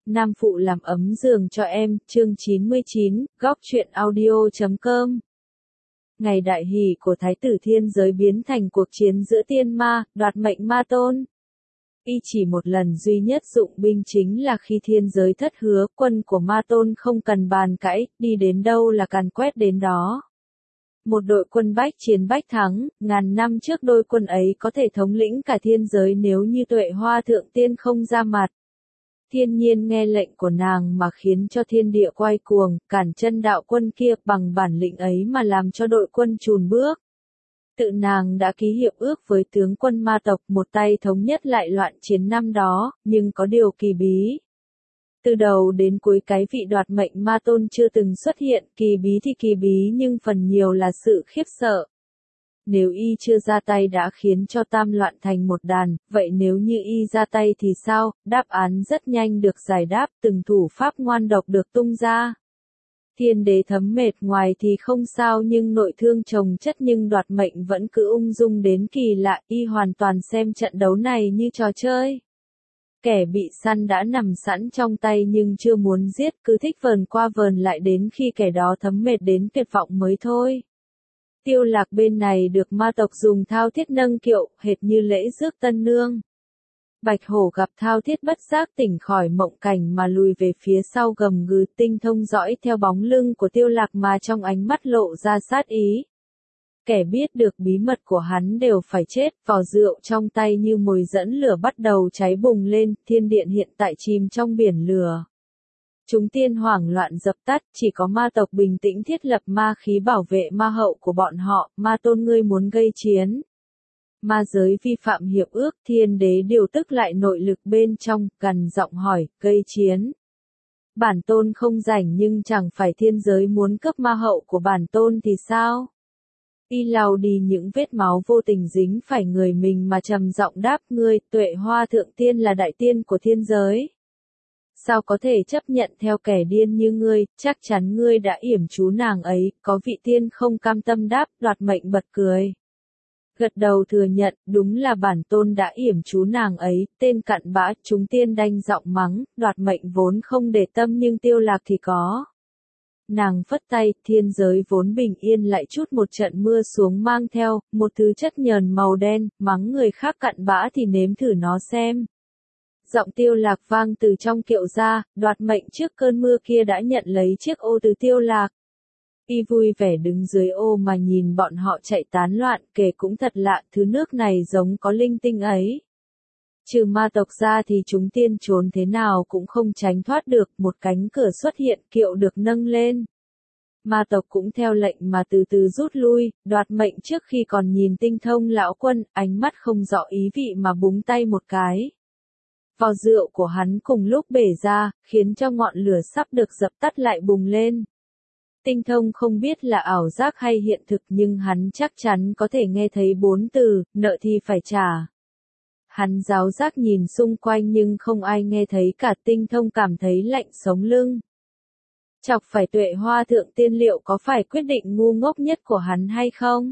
Nam phụ làm ấm giường cho em, chương 99, góc truyện audio.com. Ngày đại hỷ của Thái tử thiên giới biến thành cuộc chiến giữa tiên ma, đoạt mệnh ma tôn. Y chỉ một lần duy nhất dụng binh chính là khi thiên giới thất hứa, quân của ma tôn không cần bàn cãi, đi đến đâu là càn quét đến đó. Một đội quân bách chiến bách thắng, ngàn năm trước đôi quân ấy có thể thống lĩnh cả thiên giới nếu như Tuệ Hoa Thượng Tiên không ra mặt. Thiên nhiên nghe lệnh của nàng mà khiến cho thiên địa quay cuồng, cản chân đạo quân kia, bằng bản lĩnh ấy mà làm cho đội quân chùn bước. Tự nàng đã ký hiệp ước với tướng quân ma tộc, một tay thống nhất lại loạn chiến năm đó, nhưng có điều kỳ bí. Từ đầu đến cuối cái vị đoạt mệnh ma tôn chưa từng xuất hiện, kỳ bí thì kỳ bí nhưng phần nhiều là sự khiếp sợ. Nếu y chưa ra tay đã khiến cho tam loạn thành một đàn, vậy nếu như y ra tay thì sao? Đáp án rất nhanh được giải đáp, từng thủ pháp ngoan độc được tung ra. Thiên đế thấm mệt ngoài thì không sao nhưng nội thương chồng chất nhưng đoạt mệnh vẫn cứ ung dung đến kỳ lạ, y hoàn toàn xem trận đấu này như trò chơi. Kẻ bị săn đã nằm sẵn trong tay nhưng chưa muốn giết, cứ thích vờn qua vờn lại đến khi kẻ đó thấm mệt đến tuyệt vọng mới thôi. Tiêu Lạc bên này được ma tộc dùng thao thiết nâng kiệu, hệt như lễ rước tân nương. Bạch hổ gặp thao thiết bất giác tỉnh khỏi mộng cảnh mà lùi về phía sau gầm gừ, Tinh Thông dõi theo bóng lưng của Tiêu Lạc mà trong ánh mắt lộ ra sát ý. Kẻ biết được bí mật của hắn đều phải chết, vò rượu trong tay như mồi dẫn lửa bắt đầu cháy bùng lên, thiên điện hiện tại chìm trong biển lửa. Chúng tiên hoảng loạn dập tắt, chỉ có ma tộc bình tĩnh thiết lập ma khí bảo vệ ma hậu của bọn họ, ma tôn ngươi muốn gây chiến. Ma giới vi phạm hiệp ước, thiên đế điều tức lại nội lực bên trong, gằn giọng hỏi, gây chiến. Bản tôn không rảnh nhưng chẳng phải thiên giới muốn cướp ma hậu của bản tôn thì sao? Y lau đi những vết máu vô tình dính phải người mình mà trầm giọng đáp, ngươi, Tuệ Hoa Thượng Tiên là đại tiên của thiên giới. Sao có thể chấp nhận theo kẻ điên như ngươi, chắc chắn ngươi đã yểm chú nàng ấy, có vị tiên không cam tâm đáp, đoạt mệnh bật cười. Gật đầu thừa nhận, đúng là bản tôn đã yểm chú nàng ấy, tên cặn bã, chúng tiên đanh giọng mắng, đoạt mệnh vốn không để tâm nhưng Tiêu Lạc thì có. Nàng phất tay, thiên giới vốn bình yên lại chút một trận mưa xuống mang theo, một thứ chất nhờn màu đen, mắng người khác cặn bã thì nếm thử nó xem. Giọng Tiêu Lạc vang từ trong kiệu ra, đoạt mệnh trước cơn mưa kia đã nhận lấy chiếc ô từ Tiêu Lạc. Y vui vẻ đứng dưới ô mà nhìn bọn họ chạy tán loạn, kể cũng thật lạ, thứ nước này giống có linh tinh ấy. Trừ ma tộc ra thì chúng tiên trốn thế nào cũng không tránh thoát được, một cánh cửa xuất hiện, kiệu được nâng lên. Ma tộc cũng theo lệnh mà từ từ rút lui, đoạt mệnh trước khi còn nhìn Tinh Thông lão quân, ánh mắt không rõ ý vị mà búng tay một cái. Vò rượu của hắn cùng lúc bể ra, khiến cho ngọn lửa sắp được dập tắt lại bùng lên. Tinh Thông không biết là ảo giác hay hiện thực nhưng hắn chắc chắn có thể nghe thấy 4 từ, nợ thì phải trả. Hắn giáo giác nhìn xung quanh nhưng không ai nghe thấy cả, Tinh Thông cảm thấy lạnh sống lưng. Chọc phải Tuệ Hoa Thượng Tiên liệu có phải quyết định ngu ngốc nhất của hắn hay không?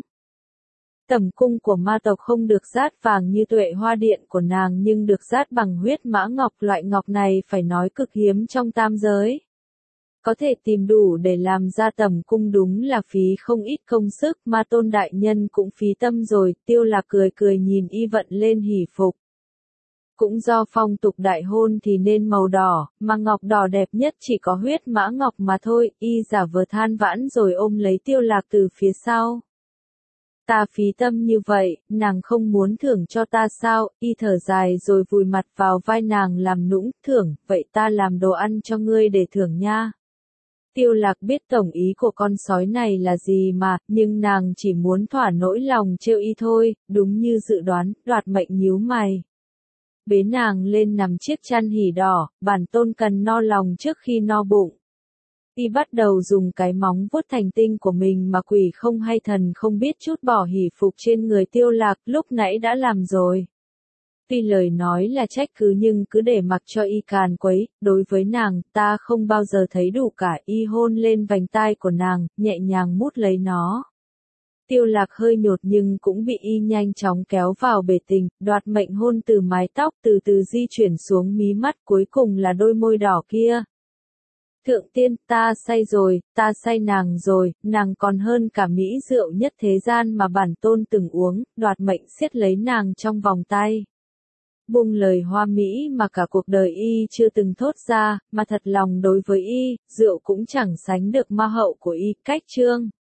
Tẩm cung của ma tộc không được dát vàng như Tuệ Hoa Điện của nàng nhưng được dát bằng huyết mã ngọc, loại ngọc này phải nói cực hiếm trong tam giới. Có thể tìm đủ để làm ra tẩm cung đúng là phí không ít công sức, ma tôn đại nhân cũng phí tâm rồi, Tiêu Lạc cười cười nhìn y vận lên hỉ phục. Cũng do phong tục đại hôn thì nên màu đỏ, mà ngọc đỏ đẹp nhất chỉ có huyết mã ngọc mà thôi, y giả vờ than vãn rồi ôm lấy Tiêu Lạc từ phía sau. Ta phí tâm như vậy, nàng không muốn thưởng cho ta sao? Y thở dài rồi vùi mặt vào vai nàng làm nũng, thưởng, vậy ta làm đồ ăn cho ngươi để thưởng nha. Tiêu Lạc biết tổng ý của con sói này là gì mà, nhưng nàng chỉ muốn thỏa nỗi lòng trêu y thôi, đúng như dự đoán, đoạt mệnh nhíu mày. Bế nàng lên nằm chiếc chăn hỉ đỏ, bản tôn cần no lòng trước khi no bụng. Y bắt đầu dùng cái móng vuốt thành tinh của mình mà quỷ không hay thần không biết chút bỏ hỉ phục trên người Tiêu Lạc, lúc nãy đã làm rồi. Tuy lời nói là trách cứ nhưng cứ để mặc cho y càn quấy, đối với nàng, ta không bao giờ thấy đủ cả. Y hôn lên vành tai của nàng, nhẹ nhàng mút lấy nó. Tiêu Lạc hơi nhột nhưng cũng bị y nhanh chóng kéo vào bể tình, đoạt mệnh hôn từ mái tóc từ từ di chuyển xuống mí mắt, cuối cùng là đôi môi đỏ kia. Thượng tiên, ta say rồi, ta say nàng rồi, nàng còn hơn cả mỹ rượu nhất thế gian mà bản tôn từng uống, đoạt mệnh siết lấy nàng trong vòng tay. Buông lời hoa mỹ mà cả cuộc đời y chưa từng thốt ra, mà thật lòng đối với y, rượu cũng chẳng sánh được ma hậu của y, cách chương.